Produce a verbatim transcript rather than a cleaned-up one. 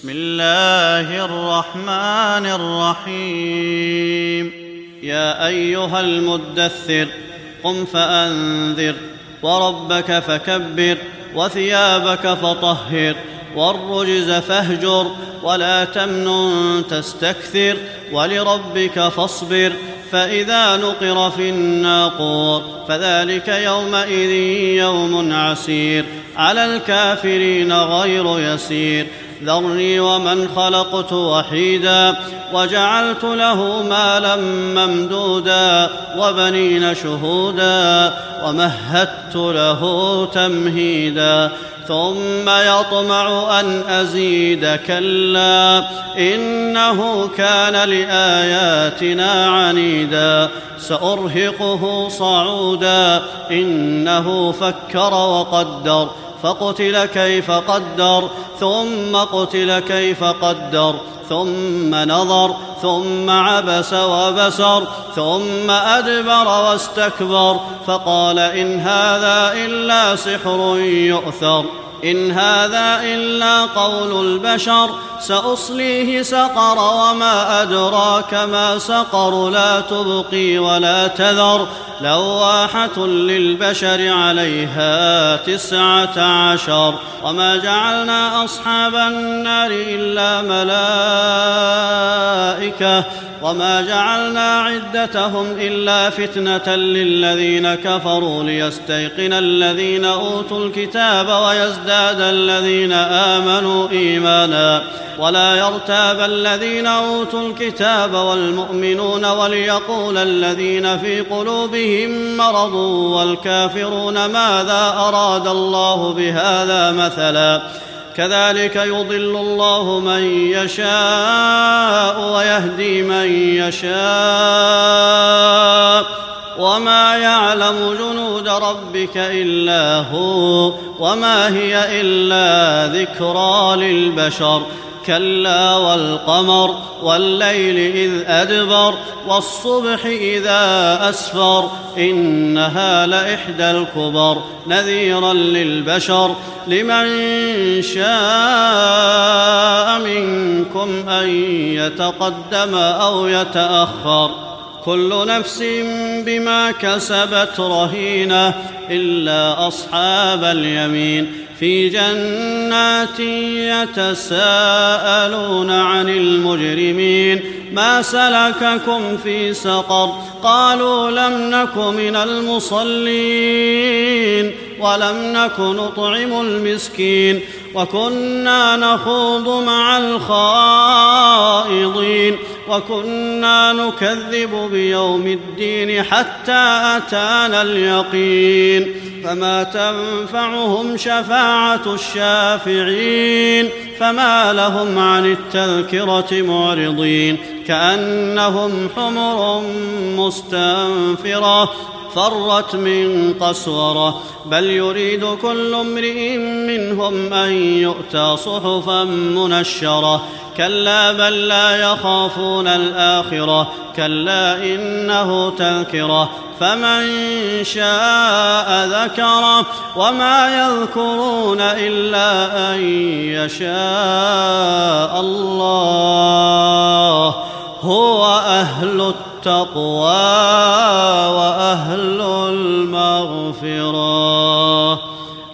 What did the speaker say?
بسم الله الرحمن الرحيم يا أيها المدثر قم فأنذر وربك فكبر وثيابك فطهر والرجز فاهجر ولا تمنن تستكثر ولربك فاصبر فإذا نقر في الناقور فذلك يومئذ يوم عسير على الكافرين غير يسير ذرني ومن خلقت وحيدا وجعلت له مالا ممدودا وبنين شهودا ومهدت له تمهيدا ثم يطمع أن أزيد كلا إنه كان لآياتنا عنيدا سأرهقه صعودا إنه فكر وقدر فقتل كيف قدر ثم قتل كيف قدر ثم نظر ثم عبس وبسر ثم أدبر واستكبر فقال إن هذا إلا سحر يؤثر إن هذا إلا قول البشر سأصليه سقر وما أدراك ما سقر لا تبقي ولا تذر لواحة للبشر عليها تسعة عشر وما جعلنا أصحاب النار إلا ملائكة وما جعلنا عدتهم إلا فتنة للذين كفروا ليستيقن الذين أوتوا الكتاب ويزداد الذين آمنوا إيمانا ولا يرتاب الذين أوتوا الكتاب والمؤمنون وليقول الذين في قلوبهم مرض والكافرون ماذا أراد الله بهذا مثلا كذلك يضل الله من يشاء ويهدي من يشاء وما يعلم جنود ربك إلا هو وما هي إلا ذكرى للبشر كلا والقمر والليل إذ أدبر والصبح إذا أسفر إنها لإحدى الكبر نذيرا للبشر لمن شاء منكم أن يتقدم أو يتأخر كل نفس بما كسبت رهينة إلا أصحاب اليمين في جنات يتساءلون عن المجرمين ما سلككم في سقر قالوا لم نك من المصلين ولم نك نطعم المسكين وكنا نخوض مع الخائضين وكنا نكذب بيوم الدين حتى أتانا اليقين فما تنفعهم شفاعة الشافعين فما لهم عن التذكرة معرضين كأنهم حمر مستنفرة فرت من قسورة بل يريد كل امرئ منهم أن يؤتى صحفا منشرة كلا بل لا يخافون الآخرة كلا إنه تذكرة فمن شاء ذكره وما يذكرون إلا أن يشاء الله هو أهل التقوى وأهل المغفرة.